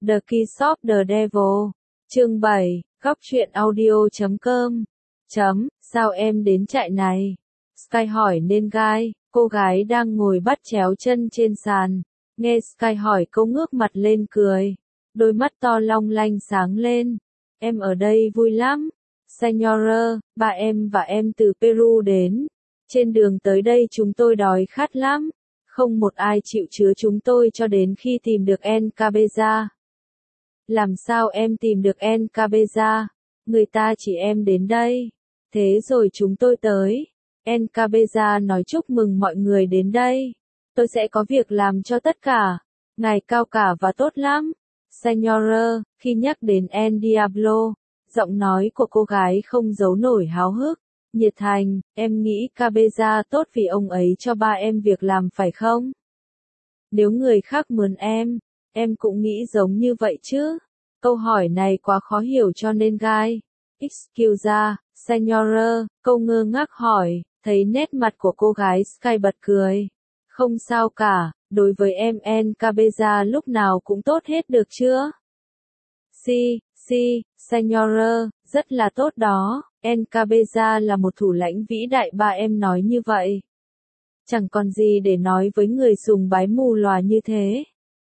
The Kiss of the Devil. Chương 7, góc truyện audio.com. Sao em đến trại này? Sky hỏi nên gai, cô gái đang ngồi bắt chéo chân trên sàn. Nghe Sky hỏi cô ngước mặt lên cười. Đôi mắt to long lanh sáng lên. Em ở đây vui lắm. Señora, ba em và em từ Peru đến. Trên đường tới đây chúng tôi đói khát lắm. Không một ai chịu chứa chúng tôi cho đến khi tìm được En Cabeza. Làm sao em tìm được En Cabeza? Người ta chỉ em đến đây. Thế rồi chúng tôi tới. En Cabeza nói chúc mừng mọi người đến đây. Tôi sẽ có việc làm cho tất cả. Ngài cao cả và tốt lắm. Señora, khi nhắc đến El Diablo, giọng nói của cô gái không giấu nổi háo hức, nhiệt thành, em nghĩ Cabeza tốt vì ông ấy cho ba em việc làm phải không? Nếu người khác mướn em cũng nghĩ giống như vậy chứ? Câu hỏi này quá khó hiểu cho nên gai. Excuse, Señora, câu ngơ ngác hỏi, thấy nét mặt của cô gái Sky bật cười. Không sao cả, đối với em En Cabeza lúc nào cũng tốt hết được chưa? Señora, rất là tốt đó, En Cabeza là một thủ lãnh vĩ đại ba em nói như vậy. Chẳng còn gì để nói với người sùng bái mù lòa như thế.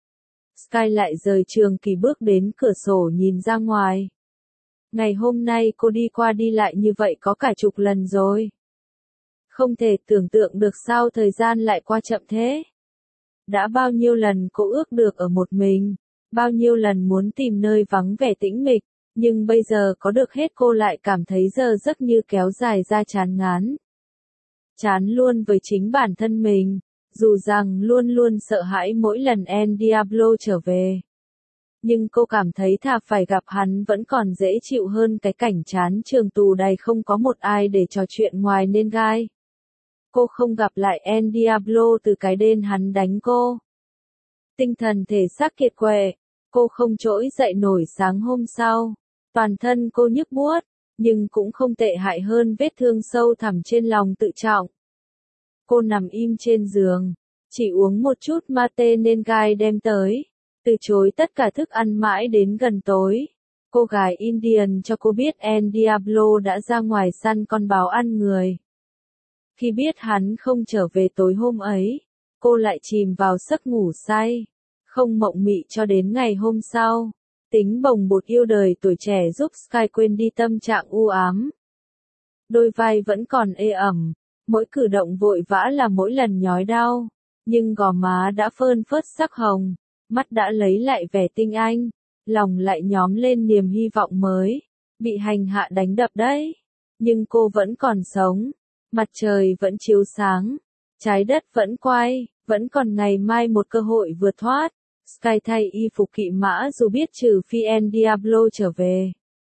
Sky lại rời trường kỳ bước đến cửa sổ nhìn ra ngoài. Ngày hôm nay cô đi qua đi lại như vậy có cả chục lần rồi. Không thể tưởng tượng được sao thời gian lại qua chậm thế. Đã bao nhiêu lần cô ước được ở một mình, bao nhiêu lần muốn tìm nơi vắng vẻ tĩnh mịch, nhưng bây giờ có được hết cô lại cảm thấy giờ giấc như kéo dài ra chán ngán. Chán luôn với chính bản thân mình, dù rằng luôn luôn sợ hãi mỗi lần El Diablo trở về. Nhưng cô cảm thấy thà phải gặp hắn vẫn còn dễ chịu hơn cái cảnh chán trường tù đầy không có một ai để trò chuyện ngoài nên gai. Cô không gặp lại El Diablo từ cái đêm hắn đánh cô. Tinh thần thể xác kiệt quệ, cô không trỗi dậy nổi sáng hôm sau. Toàn thân cô nhức buốt, nhưng cũng không tệ hại hơn vết thương sâu thẳm trên lòng tự trọng. Cô nằm im trên giường, chỉ uống một chút mate nên gai đem tới, từ chối tất cả thức ăn mãi đến gần tối. Cô gái Indian cho cô biết El Diablo đã ra ngoài săn con báo ăn người. Khi biết hắn không trở về tối hôm ấy, cô lại chìm vào giấc ngủ say, không mộng mị cho đến ngày hôm sau. Tính bồng bột yêu đời tuổi trẻ giúp Sky quên đi tâm trạng u ám. Đôi vai vẫn còn ê ẩm, mỗi cử động vội vã là mỗi lần nhói đau, nhưng gò má đã phơn phớt sắc hồng, mắt đã lấy lại vẻ tinh anh, lòng lại nhóm lên niềm hy vọng mới. Bị hành hạ đánh đập đấy, nhưng cô vẫn còn sống, mặt trời vẫn chiếu sáng, trái đất vẫn quay, vẫn còn ngày mai một cơ hội vượt thoát. Sky thay y phục kỵ mã dù biết trừ phi El Diablo trở về.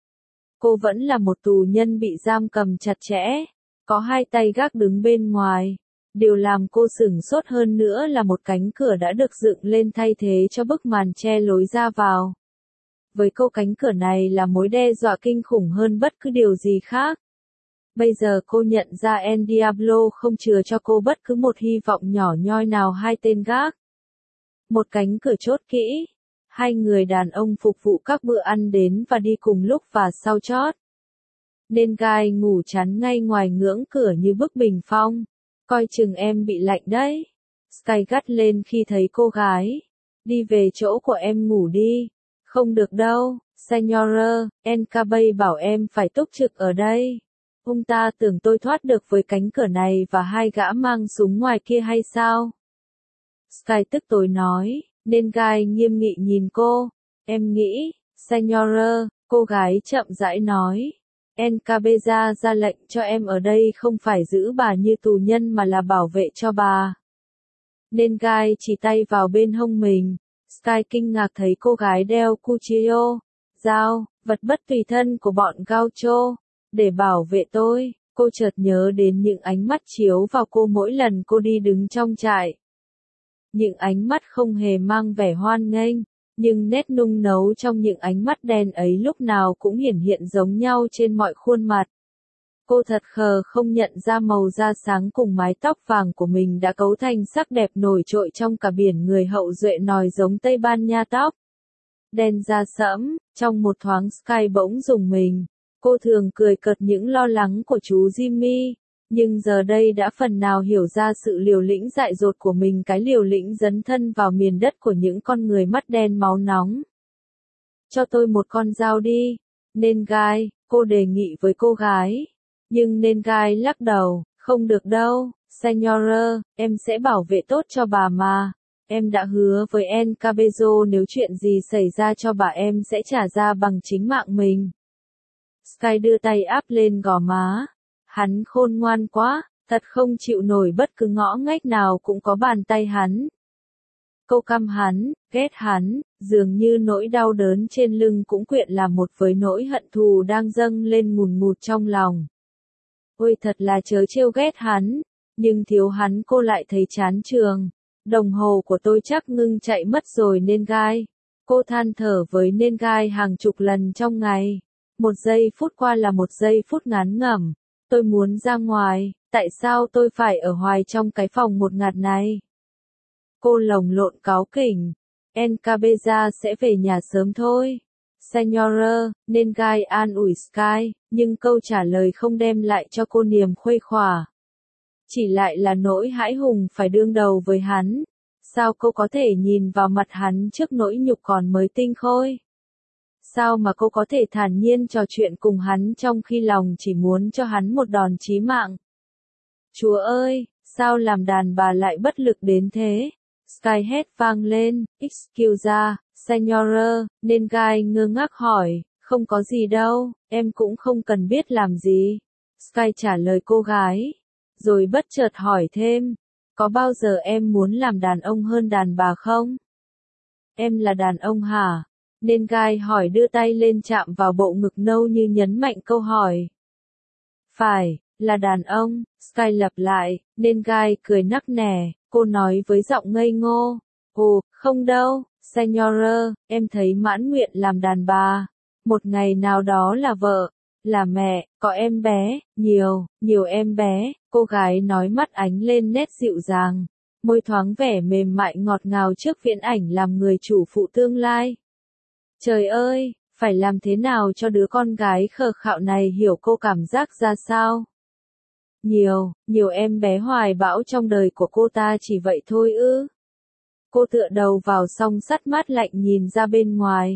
Cô vẫn là một tù nhân bị giam cầm chặt chẽ, có hai tay gác đứng bên ngoài. Điều làm cô sửng sốt hơn nữa là một cánh cửa đã được dựng lên thay thế cho bức màn che lối ra vào. Với cô cánh cửa này là mối đe dọa kinh khủng hơn bất cứ điều gì khác. Bây giờ cô nhận ra El Diablo không chừa cho cô bất cứ một hy vọng nhỏ nhoi nào. Hai tên gác. Một cánh cửa chốt kỹ. Hai người đàn ông phục vụ các bữa ăn đến và đi cùng lúc và sau chót. Nên gai ngủ chắn ngay ngoài ngưỡng cửa như bức bình phong. Coi chừng em bị lạnh đấy. Sky gắt lên khi thấy cô gái. Đi về chỗ của em ngủ đi. Không được đâu, Señora, El Cabeza bảo em phải túc trực ở đây. Ông ta tưởng tôi thoát được với cánh cửa này và hai gã mang súng ngoài kia hay sao? Sky tức tối nói, nên gai nghiêm nghị nhìn cô. Em nghĩ, Señora, cô gái chậm rãi nói. El Cabeza ra lệnh cho em ở đây không phải giữ bà như tù nhân mà là bảo vệ cho bà. Nên gai chỉ tay vào bên hông mình. Sky kinh ngạc thấy cô gái đeo cuchillo, dao, vật bất tùy thân của bọn gaucho. Để bảo vệ tôi, cô chợt nhớ đến những ánh mắt chiếu vào cô mỗi lần cô đi đứng trong trại. Những ánh mắt không hề mang vẻ hoan nghênh, nhưng nét nung nấu trong những ánh mắt đen ấy lúc nào cũng hiển hiện giống nhau trên mọi khuôn mặt. Cô thật khờ không nhận ra màu da sáng cùng mái tóc vàng của mình đã cấu thành sắc đẹp nổi trội trong cả biển người hậu duệ nòi giống Tây Ban Nha tóc. đen da sẫm, trong một thoáng Sky bỗng rùng mình. Cô thường cười cợt những lo lắng của chú Jimmy, nhưng giờ đây đã phần nào hiểu ra sự liều lĩnh dại dột của mình, cái liều lĩnh dấn thân vào miền đất của những con người mắt đen máu nóng. Cho tôi một con dao đi, Nengai, cô đề nghị với cô gái. Nhưng Nengai lắc đầu, không được đâu, Señora, em sẽ bảo vệ tốt cho bà mà. Em đã hứa với En Cabello nếu chuyện gì xảy ra cho bà em sẽ trả ra bằng chính mạng mình. Sky đưa tay áp lên gò má. Hắn khôn ngoan quá, thật không chịu nổi bất cứ ngõ ngách nào cũng có bàn tay hắn. Cô căm hắn, ghét hắn, dường như nỗi đau đớn trên lưng cũng quyện làm một với nỗi hận thù đang dâng lên ngùn ngụt trong lòng. Ôi thật là chớ trêu ghét hắn, nhưng thiếu hắn cô lại thấy chán trường. Đồng hồ của tôi chắc ngưng chạy mất rồi Nengai. Cô than thở với Nengai hàng chục lần trong ngày. Một giây phút qua là một giây phút ngán ngẩm. Tôi muốn ra ngoài, tại sao tôi phải ở hoài trong cái phòng một ngạt này? Cô lồng lộn cáu kỉnh. En Cabeza sẽ về nhà sớm thôi. Señora, Nengai an ủi Sky, nhưng câu trả lời không đem lại cho cô niềm khuây khỏa. Chỉ lại là nỗi hãi hùng phải đương đầu với hắn. Sao cô có thể nhìn vào mặt hắn trước nỗi nhục còn mới tinh khôi? Sao mà cô có thể thản nhiên trò chuyện cùng hắn trong khi lòng chỉ muốn cho hắn một đòn chí mạng? Chúa ơi, sao làm đàn bà lại bất lực đến thế? Sky hét vang lên, excuse, Señora, Nengai ngơ ngác hỏi, không có gì đâu, em cũng không cần biết làm gì. Sky trả lời cô gái, rồi bất chợt hỏi thêm, có bao giờ em muốn làm đàn ông hơn đàn bà không? Em là đàn ông hả? Nengai hỏi đưa tay lên chạm vào bộ ngực nâu như nhấn mạnh câu hỏi. Phải, là đàn ông, Sky lặp lại, Nengai cười nắc nẻ, cô nói với giọng ngây ngô. Ồ, không đâu, Señora, em thấy mãn nguyện làm đàn bà. Một ngày nào đó là vợ, là mẹ, có em bé, nhiều em bé, cô gái nói mắt ánh lên nét dịu dàng. Môi thoáng vẻ mềm mại ngọt ngào trước viễn ảnh làm người chủ phụ tương lai. Trời ơi, phải làm thế nào cho đứa con gái khờ khạo này hiểu cô cảm giác ra sao? Nhiều em bé hoài bão trong đời của cô ta chỉ vậy thôi ư? Cô tựa đầu vào song sắt mát lạnh nhìn ra bên ngoài.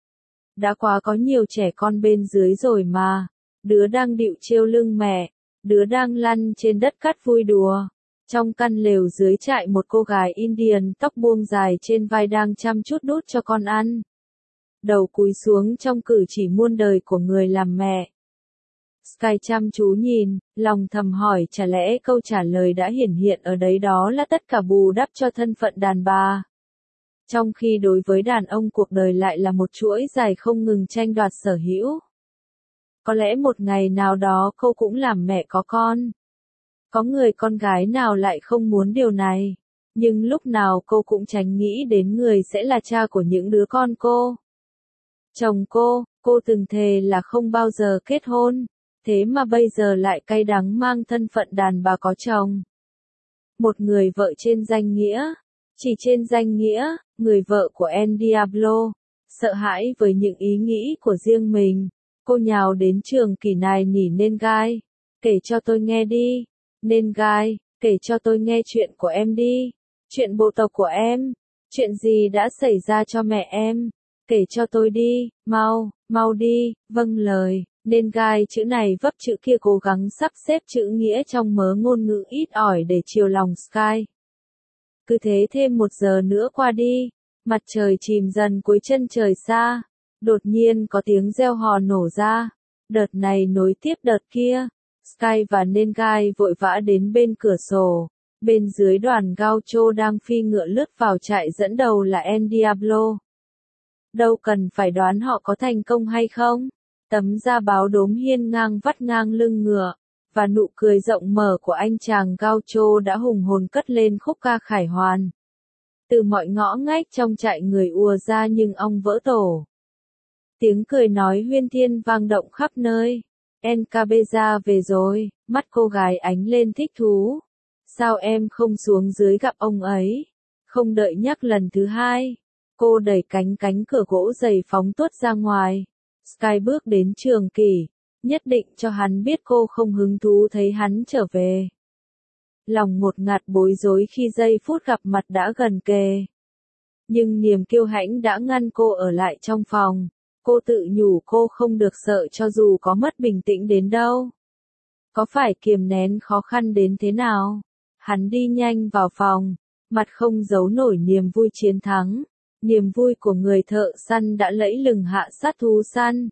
Đã quá có nhiều trẻ con bên dưới rồi mà. Đứa đang điệu trêu lưng mẹ, đứa đang lăn trên đất cát vui đùa. Trong căn lều dưới trại một cô gái Indian tóc buông dài trên vai đang chăm chút đút cho con ăn. Đầu cúi xuống trong cử chỉ muôn đời của người làm mẹ. Sky chăm chú nhìn, lòng thầm hỏi chả lẽ câu trả lời đã hiển hiện ở đấy đó là tất cả bù đắp cho thân phận đàn bà. Trong khi đối với đàn ông cuộc đời lại là một chuỗi dài không ngừng tranh đoạt sở hữu. Có lẽ một ngày nào đó cô cũng làm mẹ có con. Có người con gái nào lại không muốn điều này. Nhưng lúc nào cô cũng tránh nghĩ đến người sẽ là cha của những đứa con cô. Chồng cô từng thề là không bao giờ kết hôn. Thế mà bây giờ lại cay đắng mang thân phận đàn bà có chồng. Một người vợ trên danh nghĩa. Chỉ trên danh nghĩa, người vợ của El Diablo. Sợ hãi với những ý nghĩ của riêng mình. Cô nhào đến trường kỳ nài nỉ Nengai. Kể cho tôi nghe đi. Nengai, kể cho tôi nghe chuyện của em đi. Chuyện bộ tộc của em. Chuyện gì đã xảy ra cho mẹ em. Kể cho tôi đi, mau đi, vâng lời. Nengai chữ này vấp chữ kia cố gắng sắp xếp chữ nghĩa trong mớ ngôn ngữ ít ỏi để chiều lòng Sky. Cứ thế thêm 1 giờ nữa qua đi, mặt trời chìm dần cuối chân trời xa, đột nhiên có tiếng reo hò nổ ra, đợt này nối tiếp đợt kia, Sky và Nengai vội vã đến bên cửa sổ, bên dưới đoàn gaucho đang phi ngựa lướt vào trại dẫn đầu là El Diablo. Đâu cần phải đoán họ có thành công hay không, tấm da báo đốm hiên ngang vắt ngang lưng ngựa, và nụ cười rộng mở của anh chàng gaucho đã hùng hồn cất lên khúc ca khải hoàn. Từ mọi ngõ ngách trong trại người ùa ra nhưng ong vỡ tổ. Tiếng cười nói huyên thiên vang động khắp nơi. En Cabeza về rồi, mắt cô gái ánh lên thích thú. Sao em không xuống dưới gặp ông ấy? Không đợi nhắc lần thứ hai. Cô đẩy cánh cửa gỗ dày phóng tuốt ra ngoài. Sky bước đến Trường Kỷ, nhất định cho hắn biết cô không hứng thú thấy hắn trở về. Lòng ngột ngạt bối rối khi giây phút gặp mặt đã gần kề. Nhưng niềm kiêu hãnh đã ngăn cô ở lại trong phòng. Cô tự nhủ cô không được sợ cho dù có mất bình tĩnh đến đâu. Có phải kiềm nén khó khăn đến thế nào? Hắn đi nhanh vào phòng, mặt không giấu nổi niềm vui chiến thắng. Niềm vui của người thợ săn đã lẫy lừng hạ sát thú săn.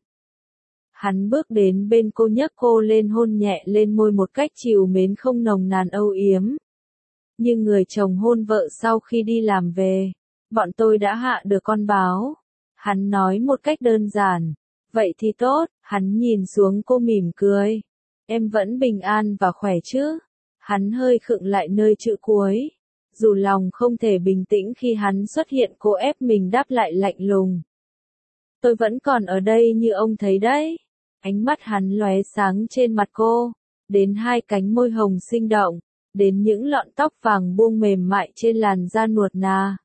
Hắn bước đến bên cô nhấc cô lên hôn nhẹ lên môi một cách trìu mến không nồng nàn âu yếm. Như người chồng hôn vợ sau khi đi làm về. Bọn tôi đã hạ được con báo. Hắn nói một cách đơn giản. Vậy thì tốt, hắn nhìn xuống cô mỉm cười. Em vẫn bình an và khỏe chứ? Hắn hơi khựng lại nơi chữ cuối. Dù lòng không thể bình tĩnh khi hắn xuất hiện cô ép mình đáp lại lạnh lùng. Tôi vẫn còn ở đây như ông thấy đấy. Ánh mắt hắn lóe sáng trên mặt cô. Đến hai cánh môi hồng sinh động. Đến những lọn tóc vàng buông mềm mại trên làn da nuột nà.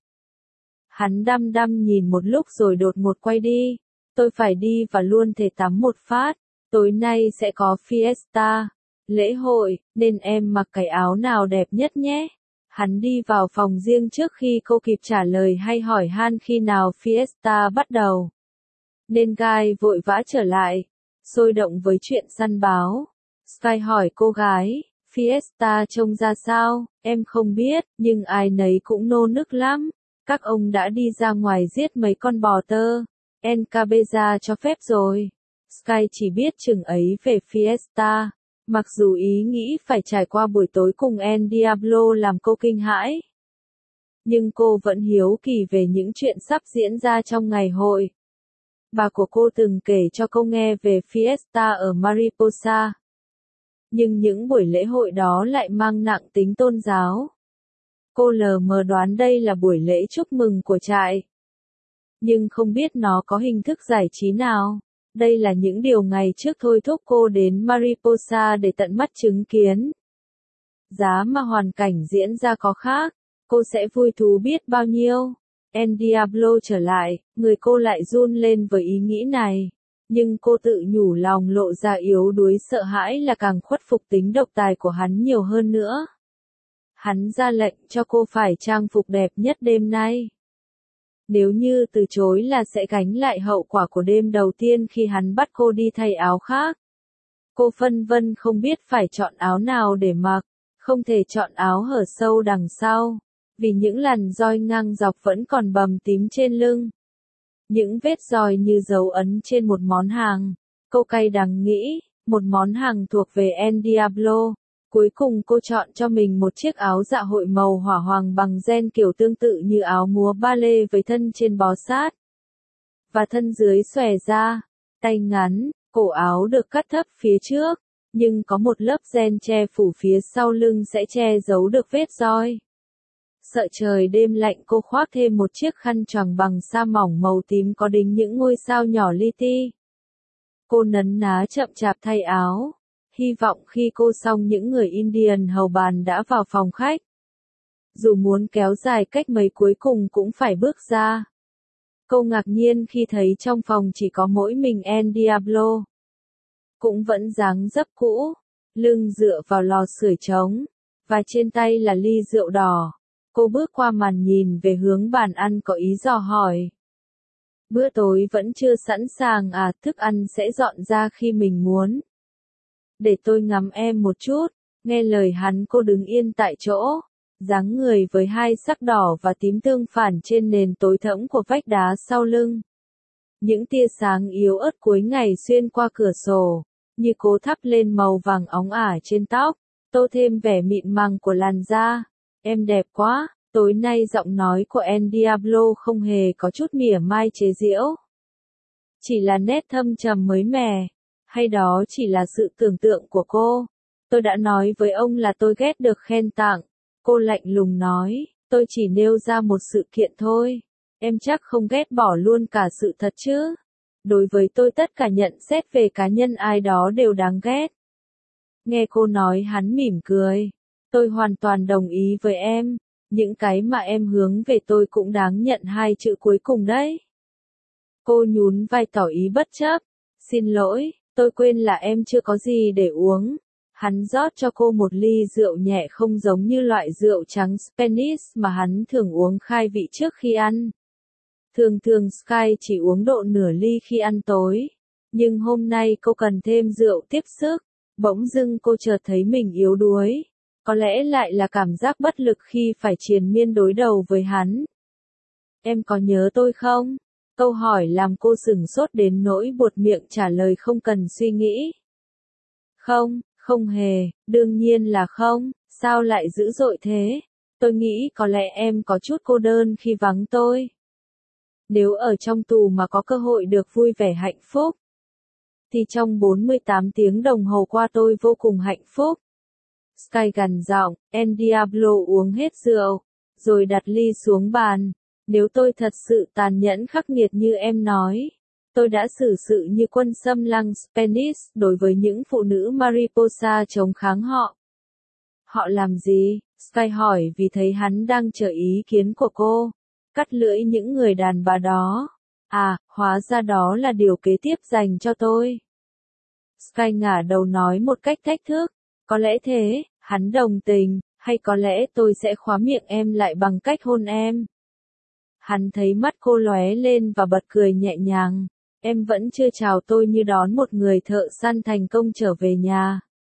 Hắn đăm đăm nhìn một lúc rồi đột ngột quay đi. Tôi phải đi và luôn thể tắm một phát. Tối nay sẽ có fiesta, lễ hội, nên em mặc cái áo nào đẹp nhất nhé. Hắn đi vào phòng riêng trước khi cô kịp trả lời hay hỏi han khi nào fiesta bắt đầu. Nên Guy vội vã trở lại, sôi động với chuyện săn báo. Sky hỏi cô gái, fiesta trông ra sao, em không biết, nhưng ai nấy cũng nô nức lắm. Các ông đã đi ra ngoài giết mấy con bò tơ. Encabeza cho phép rồi. Sky chỉ biết chừng ấy về fiesta. Mặc dù ý nghĩ phải trải qua buổi tối cùng El Diablo làm cô kinh hãi. Nhưng cô vẫn hiếu kỳ về những chuyện sắp diễn ra trong ngày hội. Bà của cô từng kể cho cô nghe về fiesta ở Mariposa. Nhưng những buổi lễ hội đó lại mang nặng tính tôn giáo. Cô lờ mờ đoán đây là buổi lễ chúc mừng của trại. Nhưng không biết nó có hình thức giải trí nào. Đây là những điều ngày trước thôi thúc cô đến Mariposa để tận mắt chứng kiến. Giá mà hoàn cảnh diễn ra có khác, cô sẽ vui thú biết bao nhiêu. El Diablo trở lại, người cô lại run lên với ý nghĩ này. Nhưng cô tự nhủ lòng lộ ra yếu đuối sợ hãi là càng khuất phục tính độc tài của hắn nhiều hơn nữa. Hắn ra lệnh cho cô phải trang phục đẹp nhất đêm nay. Nếu như từ chối là sẽ gánh lại hậu quả của đêm đầu tiên khi hắn bắt cô đi thay áo khác. Cô phân vân không biết phải chọn áo nào để mặc, không thể chọn áo hở sâu đằng sau, vì những làn roi ngang dọc vẫn còn bầm tím trên lưng. Những vết roi như dấu ấn trên một món hàng. Cô cay đắng nghĩ, một món hàng thuộc về El Diablo. Cuối cùng cô chọn cho mình một chiếc áo dạ hội màu hỏa hoàng bằng ren kiểu tương tự như áo múa ballet với thân trên bó sát. Và thân dưới xòe ra, tay ngắn, cổ áo được cắt thấp phía trước, nhưng có một lớp ren che phủ phía sau lưng sẽ che giấu được vết roi. Sợ trời đêm lạnh cô khoác thêm một chiếc khăn choàng bằng sa mỏng màu tím có đính những ngôi sao nhỏ li ti. Cô nấn ná chậm chạp thay áo. Hy vọng khi cô xong những người Indian hầu bàn đã vào phòng khách. Dù muốn kéo dài cách mấy cuối cùng cũng phải bước ra. Cô ngạc nhiên khi thấy trong phòng chỉ có mỗi mình El Diablo. Cũng vẫn dáng dấp cũ, lưng dựa vào lò sưởi trống, và trên tay là ly rượu đỏ. Cô bước qua màn nhìn về hướng bàn ăn có ý dò hỏi. Bữa tối vẫn chưa sẵn sàng à, thức ăn sẽ dọn ra khi mình muốn. Để tôi ngắm em một chút, nghe lời hắn cô đứng yên tại chỗ, dáng người với hai sắc đỏ và tím tương phản trên nền tối thẫm của vách đá sau lưng. Những tia sáng yếu ớt cuối ngày xuyên qua cửa sổ, như cố thắp lên màu vàng óng ả trên tóc, tô thêm vẻ mịn màng của làn da. Em đẹp quá, tối nay giọng nói của El Diablo không hề có chút mỉa mai chế giễu. Chỉ là nét thâm trầm mới mẻ. Hay đó chỉ là sự tưởng tượng của cô? Tôi đã nói với ông là tôi ghét được khen tặng. Cô lạnh lùng nói, tôi chỉ nêu ra một sự kiện thôi. Em chắc không ghét bỏ luôn cả sự thật chứ? Đối với tôi tất cả nhận xét về cá nhân ai đó đều đáng ghét. Nghe cô nói hắn mỉm cười. Tôi hoàn toàn đồng ý với em. Những cái mà em hướng về tôi cũng đáng nhận hai chữ cuối cùng đấy. Cô nhún vai tỏ ý bất chấp. Xin lỗi, tôi quên là em chưa có gì để uống. Hắn rót cho cô một ly rượu nhẹ không giống như loại rượu trắng Spanish mà hắn thường uống khai vị trước khi ăn. Thường thường Sky chỉ uống độ nửa ly khi ăn tối. Nhưng hôm nay cô cần thêm rượu tiếp sức. Bỗng dưng cô chợt thấy mình yếu đuối. Có lẽ lại là cảm giác bất lực khi phải triền miên đối đầu với hắn. Em có nhớ tôi không? Câu hỏi làm cô sửng sốt đến nỗi buột miệng trả lời không cần suy nghĩ. Không, không hề, đương nhiên là không, sao lại dữ dội thế? Tôi nghĩ có lẽ em có chút cô đơn khi vắng tôi. Nếu ở trong tù mà có cơ hội được vui vẻ hạnh phúc, thì trong 48 tiếng đồng hồ qua tôi vô cùng hạnh phúc. Sky gằn giọng, El Diablo uống hết rượu, rồi đặt ly xuống bàn. Nếu tôi thật sự tàn nhẫn khắc nghiệt như em nói, tôi đã xử sự như quân xâm lăng Spanish đối với những phụ nữ Mariposa chống kháng họ. Họ làm gì? Sky hỏi vì thấy hắn đang chờ ý kiến của cô. Cắt lưỡi những người đàn bà đó. À, hóa ra đó là điều kế tiếp dành cho tôi. Sky ngả đầu nói một cách thách thức. Có lẽ thế, hắn đồng tình, hay có lẽ tôi sẽ khóa miệng em lại bằng cách hôn em. Hắn thấy mắt cô lóe lên và bật cười nhẹ nhàng. Em vẫn chưa chào tôi như đón một người thợ săn thành công trở về nhà.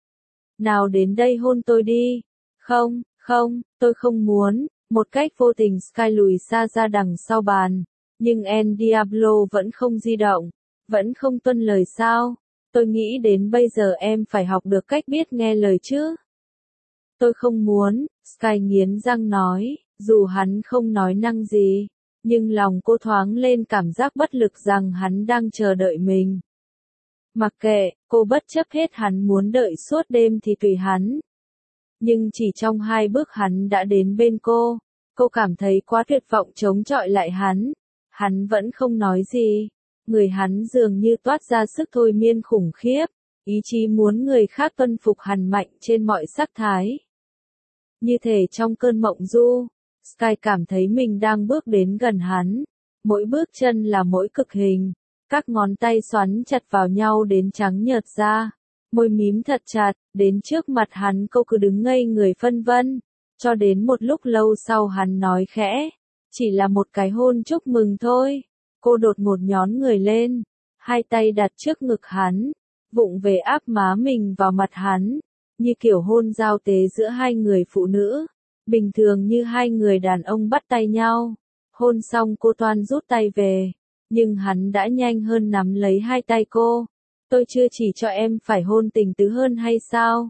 Nào đến đây hôn tôi đi. Không, không, tôi không muốn. Một cách vô tình Sky lùi xa ra đằng sau bàn. Nhưng El Diablo vẫn không di động. Vẫn không tuân lời sao. Tôi nghĩ đến bây giờ em phải học được cách biết nghe lời chứ. Tôi không muốn, Sky nghiến răng nói, dù hắn không nói năng gì. Nhưng lòng cô thoáng lên cảm giác bất lực rằng hắn đang chờ đợi mình. Mặc kệ, cô bất chấp hết hắn muốn đợi suốt đêm thì tùy hắn. Nhưng chỉ trong 2 bước hắn đã đến bên cô. Cô cảm thấy quá tuyệt vọng chống chọi lại hắn. Hắn vẫn không nói gì. Người hắn dường như toát ra sức thôi miên khủng khiếp. Ý chí muốn người khác tuân phục hằn mạnh trên mọi sắc thái. Như thể trong cơn mộng du. Sky cảm thấy mình đang bước đến gần hắn. Mỗi bước chân là mỗi cực hình. Các ngón tay xoắn chặt vào nhau đến trắng nhợt ra. Môi mím thật chặt, đến trước mặt hắn cô cứ đứng ngây người phân vân. Cho đến một lúc lâu sau hắn nói khẽ. Chỉ là một cái hôn chúc mừng thôi. Cô đột ngột nhón người lên. Hai tay đặt trước ngực hắn. Vụng về áp má mình vào mặt hắn. Như kiểu hôn giao tế giữa hai người phụ nữ. Bình thường như hai người đàn ông bắt tay nhau. Hôn xong cô toan rút tay về. Nhưng hắn đã nhanh hơn nắm lấy hai tay cô. Tôi chưa chỉ cho em phải hôn tình tứ hơn hay sao?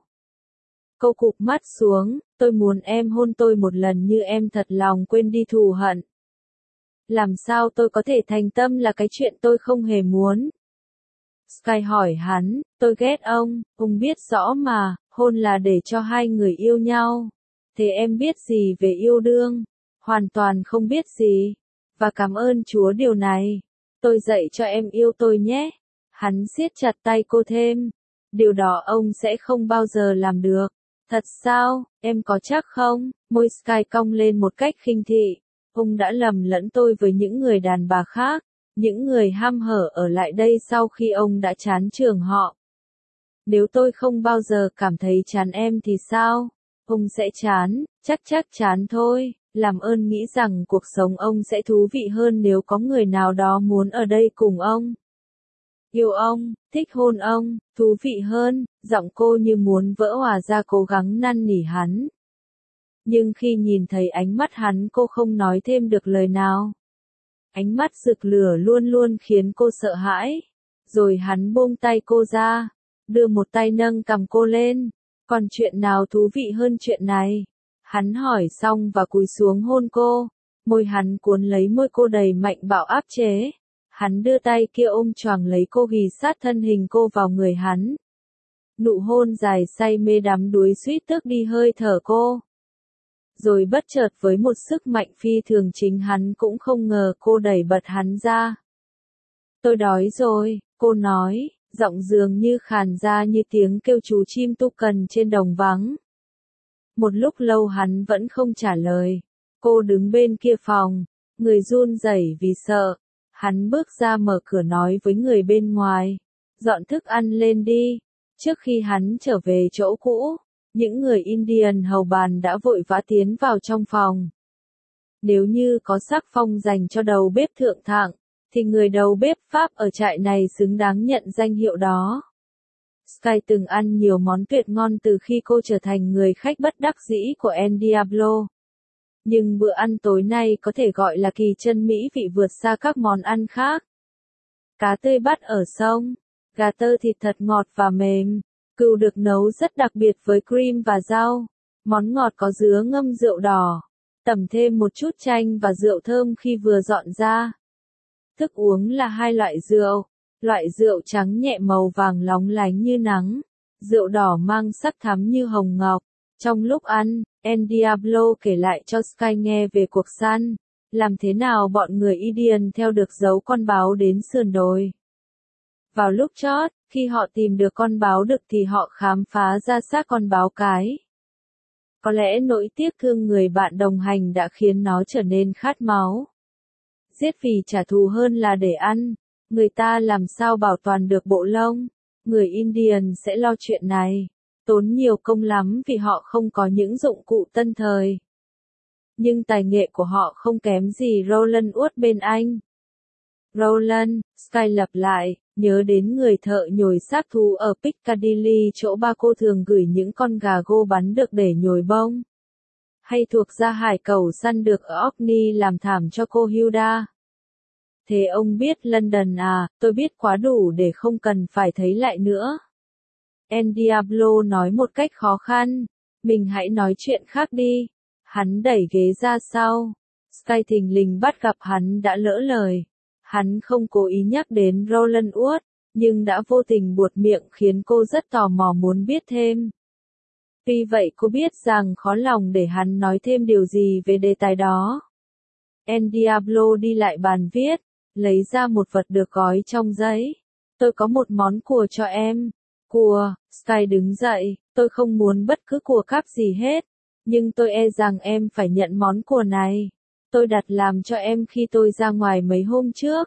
Cô cụp mắt xuống. Tôi muốn em hôn tôi một lần như em thật lòng quên đi thù hận. Làm sao tôi có thể thành tâm là cái chuyện tôi không hề muốn? Sky hỏi hắn, tôi ghét ông biết rõ mà, hôn là để cho hai người yêu nhau. Thế em biết gì về yêu đương? Hoàn toàn không biết gì. Và cảm ơn Chúa điều này. Tôi dạy cho em yêu tôi nhé. Hắn siết chặt tay cô thêm. Điều đó ông sẽ không bao giờ làm được. Thật sao, em có chắc không? Môi Sky cong lên một cách khinh thị. Ông đã lầm lẫn tôi với những người đàn bà khác. Những người ham hở ở lại đây sau khi ông đã chán trường họ. Nếu tôi không bao giờ cảm thấy chán em thì sao? Ông sẽ chán, chắc chán thôi. Làm ơn nghĩ rằng cuộc sống ông sẽ thú vị hơn nếu có người nào đó muốn ở đây cùng ông. Yêu ông, thích hôn ông, thú vị hơn, giọng cô như muốn vỡ òa ra cố gắng năn nỉ hắn. Nhưng khi nhìn thấy ánh mắt hắn cô không nói thêm được lời nào. Ánh mắt rực lửa luôn luôn khiến cô sợ hãi. Rồi hắn buông tay cô ra, đưa một tay nâng cằm cô lên. Còn chuyện nào thú vị hơn chuyện này? Hắn hỏi xong và cúi xuống hôn cô. Môi hắn cuốn lấy môi cô đầy mạnh bạo áp chế. Hắn đưa tay kia ôm choàng lấy cô ghì sát thân hình cô vào người hắn. Nụ hôn dài say mê đắm đuối suýt tước đi hơi thở cô. Rồi bất chợt với một sức mạnh phi thường chính hắn cũng không ngờ cô đẩy bật hắn ra. Tôi đói rồi, cô nói, giọng dường như khàn ra như tiếng kêu chú chim tu cần trên đồng vắng. Một lúc lâu hắn vẫn không trả lời. Cô đứng bên kia phòng, người run rẩy vì sợ. Hắn bước ra mở cửa nói với người bên ngoài, dọn thức ăn lên đi. Trước khi hắn trở về chỗ cũ, những người Indian hầu bàn đã vội vã tiến vào trong phòng. Nếu như có sắc phong dành cho đầu bếp thượng hạng, thì người đầu bếp Pháp ở trại này xứng đáng nhận danh hiệu đó. Sky từng ăn nhiều món tuyệt ngon từ khi cô trở thành người khách bất đắc dĩ của El Diablo. Nhưng bữa ăn tối nay có thể gọi là kỳ chân mỹ vị vượt xa các món ăn khác. Cá tươi bắt ở sông, gà tơ thịt thật ngọt và mềm, cừu được nấu rất đặc biệt với cream và rau, món ngọt có dứa ngâm rượu đỏ, tẩm thêm một chút chanh và rượu thơm khi vừa dọn ra. Thức uống là hai loại rượu trắng nhẹ màu vàng lóng lánh như nắng, rượu đỏ mang sắc thắm như hồng ngọc. Trong lúc ăn, El Diablo kể lại cho Sky nghe về cuộc săn, làm thế nào bọn người Indian theo được dấu con báo đến sườn đồi. Vào lúc chót, khi họ tìm được con báo đực thì họ khám phá ra xác con báo cái. Có lẽ nỗi tiếc thương người bạn đồng hành đã khiến nó trở nên khát máu. Giết vì trả thù hơn là để ăn, người ta làm sao bảo toàn được bộ lông, người Indian sẽ lo chuyện này. Tốn nhiều công lắm vì họ không có những dụng cụ tân thời. Nhưng tài nghệ của họ không kém gì Roland Wood bên Anh. Roland, Sky lặp lại, nhớ đến người thợ nhồi xác thú ở Piccadilly chỗ ba cô thường gửi những con gà gô bắn được để nhồi bông. Hay thuộc gia hải cẩu săn được ở Orkney làm thảm cho cô Hilda. Thế ông biết London à, tôi biết quá đủ để không cần phải thấy lại nữa. El Diablo nói một cách khó khăn, mình hãy nói chuyện khác đi. Hắn đẩy ghế ra sau. Sky thình lình bắt gặp hắn đã lỡ lời. Hắn không cố ý nhắc đến Roland Wood, nhưng đã vô tình buột miệng khiến cô rất tò mò muốn biết thêm. Tuy vậy cô biết rằng khó lòng để hắn nói thêm điều gì về đề tài đó. El Diablo đi lại bàn viết, lấy ra một vật được gói trong giấy. Tôi có một món cua cho em. Cua, Sky đứng dậy, tôi không muốn bất cứ cua cáp gì hết. Nhưng tôi e rằng em phải nhận món cua này. Tôi đặt làm cho em khi tôi ra ngoài mấy hôm trước.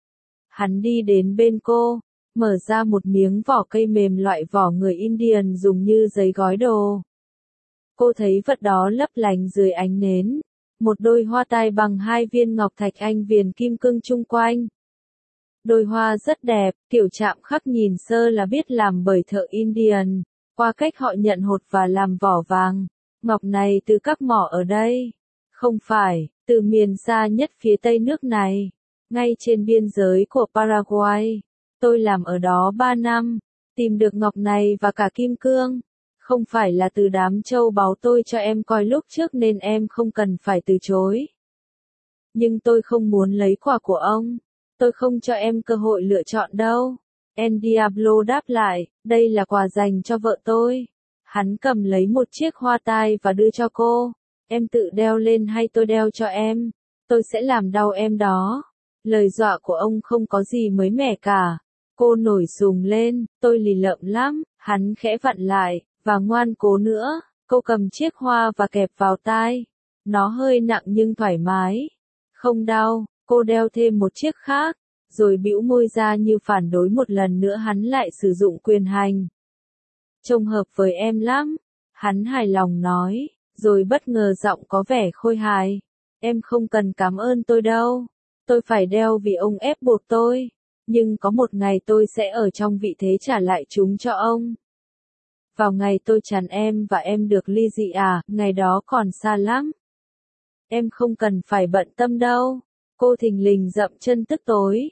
Hắn đi đến bên cô, mở ra một miếng vỏ cây mềm loại vỏ người Indian dùng như giấy gói đồ. Cô thấy vật đó lấp lánh dưới ánh nến. Một đôi hoa tai bằng 2 viên ngọc thạch anh viền kim cương chung quanh. Đôi hoa rất đẹp, kiểu chạm khắc nhìn sơ là biết làm bởi thợ Indian, qua cách họ nhận hột và làm vỏ vàng. Ngọc này từ các mỏ ở đây. Không phải, từ miền xa nhất phía tây nước này, ngay trên biên giới của Paraguay. Tôi làm ở đó 3 năm, tìm được ngọc này và cả kim cương. Không phải là từ đám châu báu tôi cho em coi lúc trước nên em không cần phải từ chối. Nhưng tôi không muốn lấy quà của ông. Tôi không cho em cơ hội lựa chọn đâu. El Diablo đáp lại, đây là quà dành cho vợ tôi. Hắn cầm lấy một chiếc hoa tai và đưa cho cô. Em tự đeo lên hay tôi đeo cho em? Tôi sẽ làm đau em đó. Lời dọa của ông không có gì mới mẻ cả. Cô nổi sùng lên, tôi lì lợm lắm. Hắn khẽ vặn lại, và ngoan cố nữa. Cô cầm chiếc hoa và kẹp vào tai. Nó hơi nặng nhưng thoải mái. Không đau, cô đeo thêm một chiếc khác. Rồi bĩu môi ra như phản đối một lần nữa hắn lại sử dụng quyền hành. Trông hợp với em lắm. Hắn hài lòng nói, rồi bất ngờ giọng có vẻ khôi hài. Em không cần cảm ơn tôi đâu. Tôi phải đeo vì ông ép buộc tôi. Nhưng có một ngày tôi sẽ ở trong vị thế trả lại chúng cho ông. Vào ngày tôi chán em và em được ly dị à, ngày đó còn xa lắm. Em không cần phải bận tâm đâu. Cô thình lình dậm chân tức tối.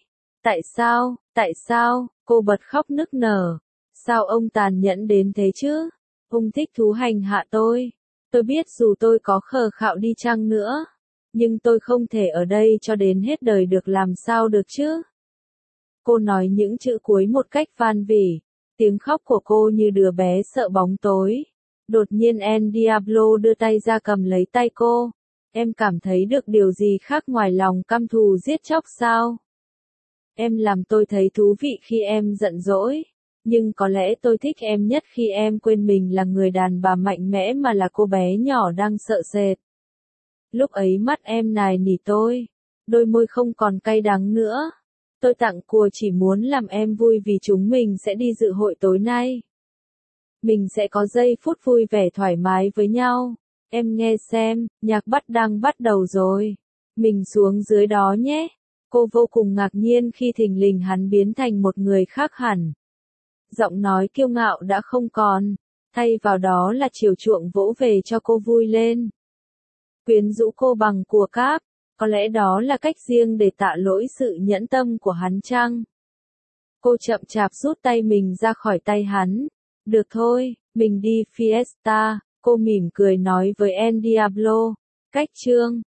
Tại sao, cô bật khóc nức nở. Sao ông tàn nhẫn đến thế chứ? Ông thích thú hành hạ tôi. Tôi biết dù tôi có khờ khạo đi chăng nữa. Nhưng tôi không thể ở đây cho đến hết đời được làm sao được chứ? Cô nói những chữ cuối một cách van vỉ. Tiếng khóc của cô như đứa bé sợ bóng tối. Đột nhiên El Diablo đưa tay ra cầm lấy tay cô. Em cảm thấy được điều gì khác ngoài lòng căm thù giết chóc sao? Em làm tôi thấy thú vị khi em giận dỗi. Nhưng có lẽ tôi thích em nhất khi em quên mình là người đàn bà mạnh mẽ mà là cô bé nhỏ đang sợ sệt. Lúc ấy mắt em nài nỉ tôi, đôi môi không còn cay đắng nữa. Tôi tặng của chỉ muốn làm em vui vì chúng mình sẽ đi dự hội tối nay. Mình sẽ có giây phút vui vẻ thoải mái với nhau. Em nghe xem, nhạc đang bắt đầu rồi. Mình xuống dưới đó nhé. Cô vô cùng ngạc nhiên khi thình lình hắn biến thành một người khác hẳn. Giọng nói kiêu ngạo đã không còn, thay vào đó là chiều chuộng vỗ về cho cô vui lên. Quyến rũ cô bằng của cáp, có lẽ đó là cách riêng để tạ lỗi sự nhẫn tâm của hắn chăng? Cô chậm chạp rút tay mình ra khỏi tay hắn. Được thôi, mình đi Fiesta, cô mỉm cười nói với El Diablo. Cách chương